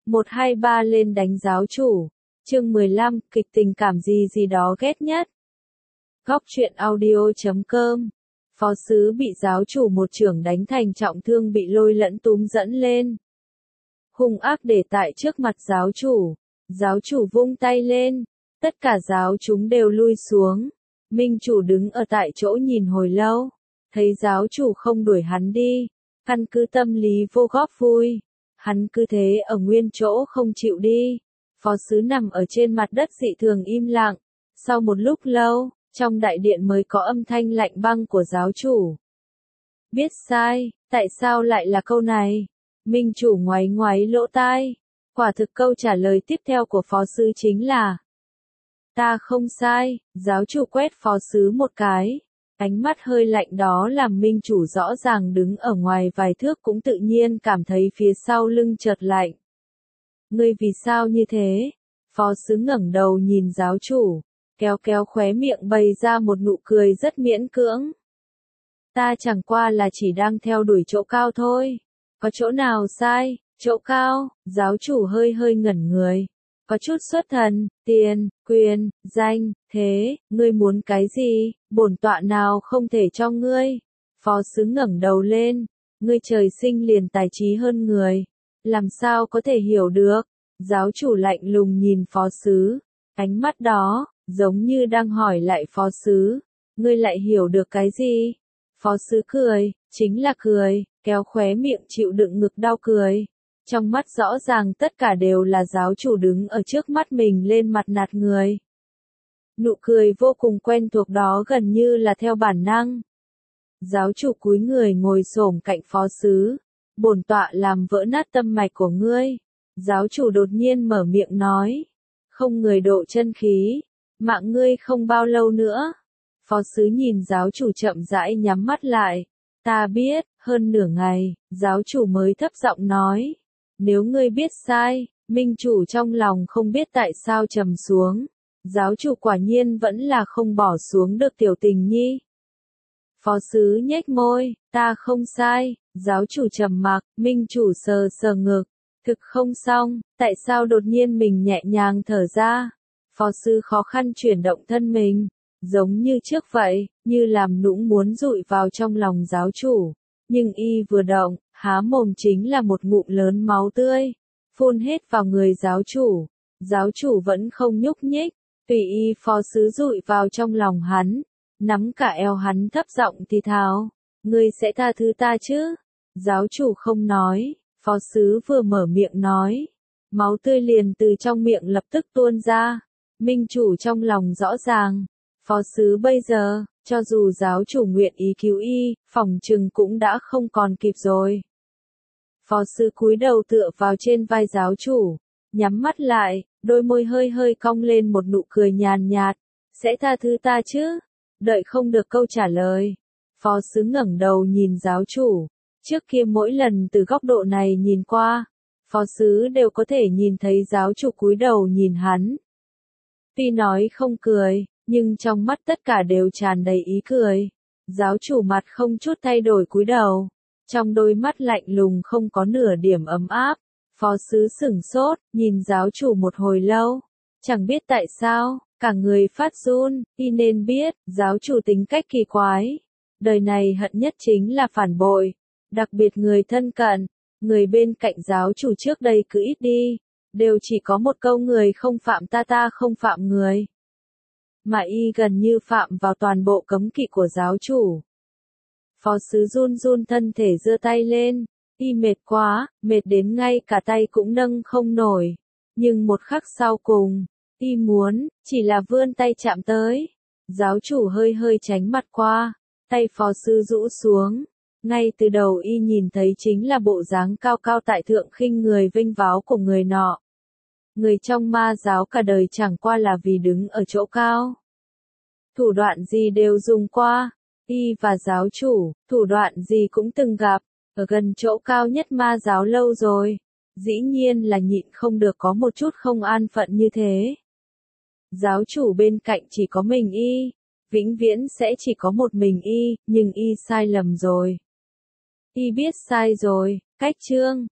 1 2 3 lên đánh giáo chủ. Chương 15, kịch tình cảm gì gì đó ghét nhất. Góc truyện audio.com. Phó sứ bị giáo chủ một chưởng đánh thành trọng thương bị lôi lẫn túm dẫn lên. Hung ác để tại trước mặt giáo chủ. Giáo chủ vung tay lên. Tất cả giáo chúng đều lui xuống. Minh chủ đứng ở tại chỗ nhìn hồi lâu. Thấy giáo chủ không đuổi hắn đi. Căn cứ tâm lý vô góp vui. Hắn cứ thế ở nguyên chỗ không chịu đi. Phó sứ nằm ở trên mặt đất dị thường im lặng. Sau một lúc lâu, trong đại điện mới có âm thanh lạnh băng của giáo chủ. Biết sai, tại sao lại là câu này? Minh chủ ngoáy ngoáy lỗ tai. Quả thực câu trả lời tiếp theo của phó sứ chính là: ta không sai. Giáo chủ quét phó sứ một cái. Ánh mắt hơi lạnh đó làm minh chủ rõ ràng đứng ở ngoài vài thước cũng tự nhiên cảm thấy phía sau lưng chợt lạnh. Ngươi vì sao như thế? Phó sứ ngẩng đầu nhìn giáo chủ, kéo kéo khóe miệng bày ra một nụ cười rất miễn cưỡng. Ta chẳng qua là chỉ đang theo đuổi chỗ cao thôi. Có chỗ nào sai? Chỗ cao? Giáo chủ hơi hơi ngẩn người. Có chút xuất thần, tiền, quyền, danh, thế, ngươi muốn cái gì? Bổn tọa nào không thể cho ngươi. Phó sứ ngẩng đầu lên. Ngươi trời sinh liền tài trí hơn người. Làm sao có thể hiểu được? Giáo chủ lạnh lùng nhìn phó sứ. Ánh mắt đó, giống như đang hỏi lại phó sứ. Ngươi lại hiểu được cái gì? Phó sứ cười, chính là cười, kéo khóe miệng chịu đựng ngực đau cười. Trong mắt rõ ràng tất cả đều là giáo chủ đứng ở trước mắt mình lên mặt nạt người. Nụ cười vô cùng quen thuộc đó gần như là theo bản năng. Giáo chủ cúi người ngồi xổm cạnh phó sứ. Bổn tọa làm vỡ nát tâm mạch của ngươi. Giáo chủ đột nhiên mở miệng nói. Không người độ chân khí. Mạng ngươi không bao lâu nữa. Phó sứ nhìn giáo chủ chậm rãi nhắm mắt lại. Ta biết, hơn nửa ngày, giáo chủ mới thấp giọng nói. Nếu ngươi biết sai, minh chủ trong lòng không biết tại sao trầm xuống. Giáo chủ quả nhiên vẫn là không bỏ xuống được tiểu tình nhi. Phó sứ nhếch môi, ta không sai. Giáo chủ trầm mặc, minh chủ sờ sờ ngực. Thực không xong, tại sao đột nhiên mình nhẹ nhàng thở ra? Phó sứ khó khăn chuyển động thân mình. Giống như trước vậy, như làm nũng muốn dụi vào trong lòng giáo chủ. Nhưng y vừa động, há mồm chính là một ngụm lớn máu tươi. Phun hết vào người giáo chủ. Giáo chủ vẫn không nhúc nhích. Tùy y phó sứ dụi vào trong lòng hắn. Nắm cả eo hắn thấp giọng thì thào. Ngươi sẽ tha thứ ta chứ? Giáo chủ không nói. Phó sứ vừa mở miệng nói. Máu tươi liền từ trong miệng lập tức tuôn ra. Minh chủ trong lòng rõ ràng. Phó sứ bây giờ, cho dù giáo chủ nguyện ý cứu y, phỏng chừng cũng đã không còn kịp rồi. Phó sứ cúi đầu tựa vào trên vai giáo chủ, nhắm mắt lại, đôi môi hơi hơi cong lên một nụ cười nhàn nhạt. Sẽ tha thứ ta chứ? Đợi không được câu trả lời. Phó sứ ngẩng đầu nhìn giáo chủ. Trước kia mỗi lần từ góc độ này nhìn qua, phó sứ đều có thể nhìn thấy giáo chủ cúi đầu nhìn hắn. Tuy nói không cười, nhưng trong mắt tất cả đều tràn đầy ý cười. Giáo chủ mặt không chút thay đổi cúi đầu. Trong đôi mắt lạnh lùng không có nửa điểm ấm áp. Phó sứ sửng sốt, nhìn giáo chủ một hồi lâu. Chẳng biết tại sao, cả người phát run, y nên biết, giáo chủ tính cách kỳ quái. Đời này hận nhất chính là phản bội. Đặc biệt người thân cận, người bên cạnh giáo chủ trước đây cứ ít đi. Đều chỉ có một câu người không phạm ta ta không phạm người. Mà y gần như phạm vào toàn bộ cấm kỵ của giáo chủ. Phó sứ run run thân thể giơ tay lên. Y mệt quá, mệt đến ngay cả tay cũng nâng không nổi. Nhưng một khắc sau cùng, y muốn, chỉ là vươn tay chạm tới. Giáo chủ hơi hơi tránh mặt qua, tay phó sứ rũ xuống. Ngay từ đầu y nhìn thấy chính là bộ dáng cao cao tại thượng khinh người vinh váo của người nọ. Người trong ma giáo cả đời chẳng qua là vì đứng ở chỗ cao. Thủ đoạn gì đều dùng qua, y và giáo chủ, thủ đoạn gì cũng từng gặp, ở gần chỗ cao nhất ma giáo lâu rồi. Dĩ nhiên là nhịn không được có một chút không an phận như thế. Giáo chủ bên cạnh chỉ có mình y, vĩnh viễn sẽ chỉ có một mình y, nhưng y sai lầm rồi. Y biết sai rồi, cách chương.